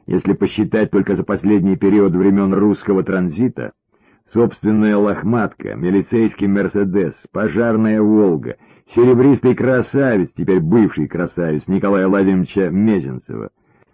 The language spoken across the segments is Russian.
Если посчитать только за последний период времен русского транзита, собственная лохматка, милицейский «Мерседес», пожарная «Волга», серебристый красавец, теперь бывший красавец Николая Владимировича Мезенцева.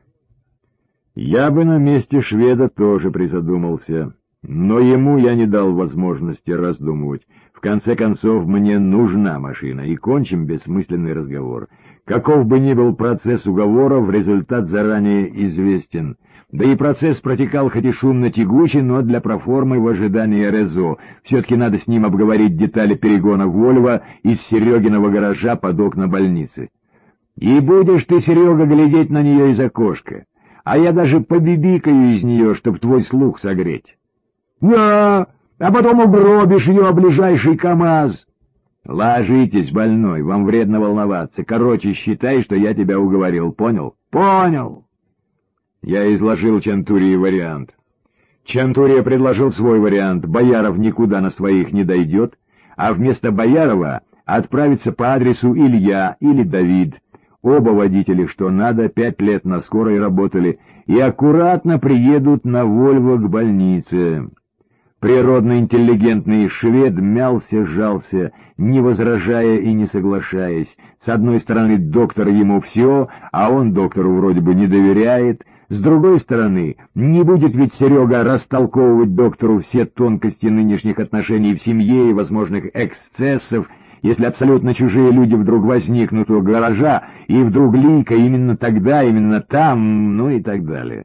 Я бы на месте шведа тоже призадумался, но ему я не дал возможности раздумывать. В конце концов, мне нужна машина, и кончим бессмысленный разговор. Каков бы ни был процесс уговоров, результат заранее известен. Да и процесс протекал хоть и шумно-тягуче, но для проформы в ожидании Резо. Все-таки надо с ним обговорить детали перегона Вольво из Серегиного гаража под окна больницы. И будешь ты, Серега, глядеть на нее из окошка, а я даже побибикаю из нее, чтоб твой слух согреть. Да, а потом угробишь ее о ближайший КамАЗ. Ложитесь, больной, вам вредно волноваться. Короче, считай, что я тебя уговорил, понял? Понял. Я изложил Чантурии вариант. Чантурия предложил свой вариант. Бояров никуда на своих не дойдет, а вместо Боярова отправится по адресу Илья или Давид. Оба водители, что надо, 5 лет на скорой работали, и аккуратно приедут на Вольво к больнице. Природно интеллигентный швед мялся, сжался, не возражая и не соглашаясь. С одной стороны, доктор ему все, а он доктору вроде бы не доверяет. С другой стороны, не будет ведь Серега растолковывать доктору все тонкости нынешних отношений в семье и возможных эксцессов, если абсолютно чужие люди вдруг возникнут у гаража, и вдруг Лика именно тогда, именно там, ну и так далее.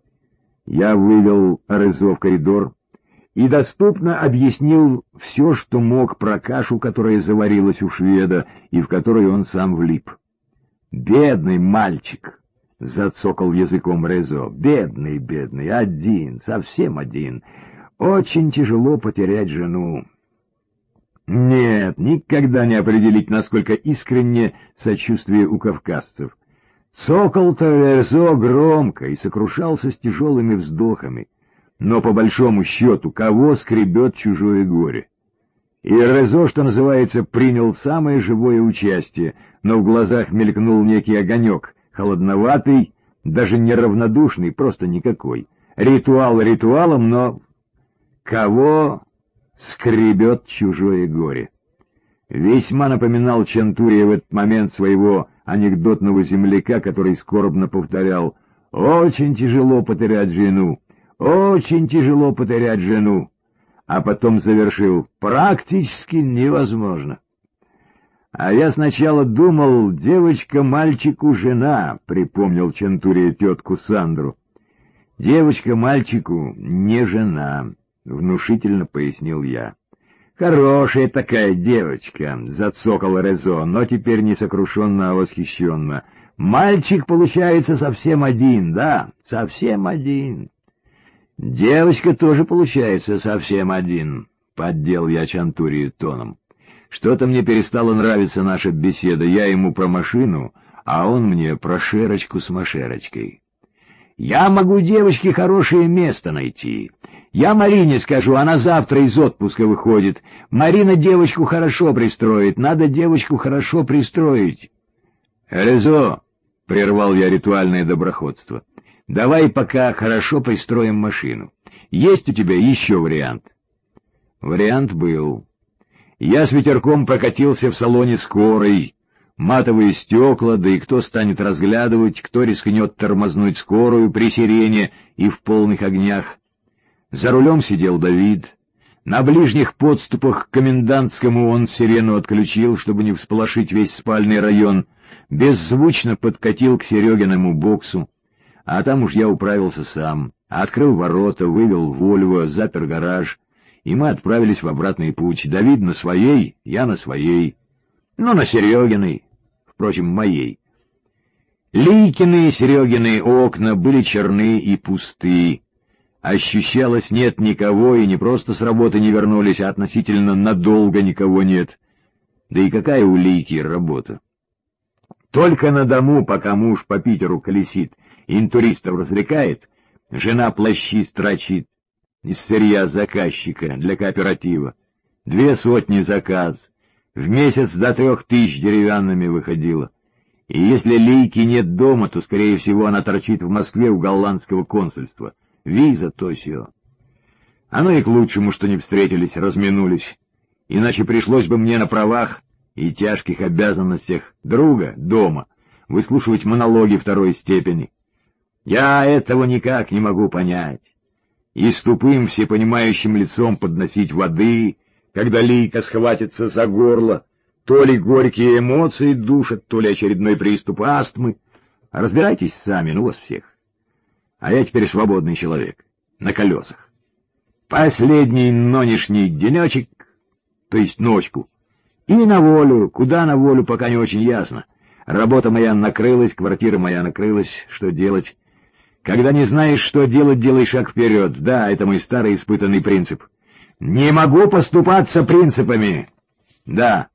Я вывел Резо в коридор и доступно объяснил все, что мог про кашу, которая заварилась у шведа, и в которой он сам влип. «Бедный мальчик!» — зацокал языком Резо. «Бедный, бедный, один, совсем один. Очень тяжело потерять жену». Нет, никогда не определить, насколько искренне сочувствие у кавказцев. Цокал-то Резо громко и сокрушался с тяжелыми вздохами. Но по большому счету, кого скребет чужое горе? И Резо, что называется, принял самое живое участие, но в глазах мелькнул некий огонек, холодноватый, даже неравнодушный, просто никакой. Ритуал ритуалом, но кого скребет чужое горе? Весьма напоминал Чантурия в этот момент своего анекдотного земляка, который скорбно повторял: «Очень тяжело потерять жену, очень тяжело потерять жену», а потом завершил: «Практически невозможно». «А я сначала думал, девочка мальчику жена», — припомнил Чантурия тетку Сандру. «Девочка мальчику не жена», — внушительно пояснил я. «Хорошая такая девочка», — зацокал Резо, но теперь не сокрушенно, а восхищенно. «Мальчик, получается, совсем один, да, совсем один». «Девочка тоже, получается, совсем один», — поддел я Чантурию тоном. «Что-то мне перестала нравиться наша беседа. Я ему про машину, а он мне про Шерочку с Машерочкой». «Я могу девочке хорошее место найти. Я Марине скажу, она завтра из отпуска выходит. Марина девочку хорошо пристроит, надо девочку хорошо пристроить». «Резо», — прервал я ритуальное доброходство, — «давай пока хорошо пристроим машину. Есть у тебя еще вариант?» Вариант был. Я с ветерком прокатился в салоне скорой. Матовые стекла, да и кто станет разглядывать, кто рискнет тормознуть скорую при сирене и в полных огнях. За рулем сидел Давид. На ближних подступах к комендантскому он сирену отключил, чтобы не всполошить весь спальный район, беззвучно подкатил к Серегиному боксу. А там уж я управился сам, открыл ворота, вывел Вольво, запер гараж, и мы отправились в обратный путь. Давид на своей, я на своей, но на Серегиной, впрочем, моей. Ликины Серегины окна были черны и пусты. Ощущалось, нет никого, и не просто с работы не вернулись, а относительно надолго никого нет. Да и какая у Лики работа? Только на дому, пока муж по Питеру колесит, интуристов развлекает, жена плащи строчит из сырья заказчика для кооператива. 200 заказ, в месяц до 3000 деревянными выходило. И если Лейки нет дома, то, скорее всего, она торчит в Москве у голландского консульства. Виза, то сё. Оно и к лучшему, что не встретились, разминулись. Иначе пришлось бы мне на правах и тяжких обязанностях друга дома выслушивать монологи второй степени. Я этого никак не могу понять. И с тупым всепонимающим лицом подносить воды, когда Лейка схватится за горло, то ли горькие эмоции душат, то ли очередной приступ астмы. Разбирайтесь сами, ну вас всех. А я теперь свободный человек, на колесах. Последний нонешний денечек, то есть ночку, и на волю. Куда на волю, пока не очень ясно. Работа моя накрылась, квартира моя накрылась. Что делать? Когда не знаешь, что делать, делай шаг вперед. Да, это мой старый испытанный принцип. Не могу поступаться принципами. Да.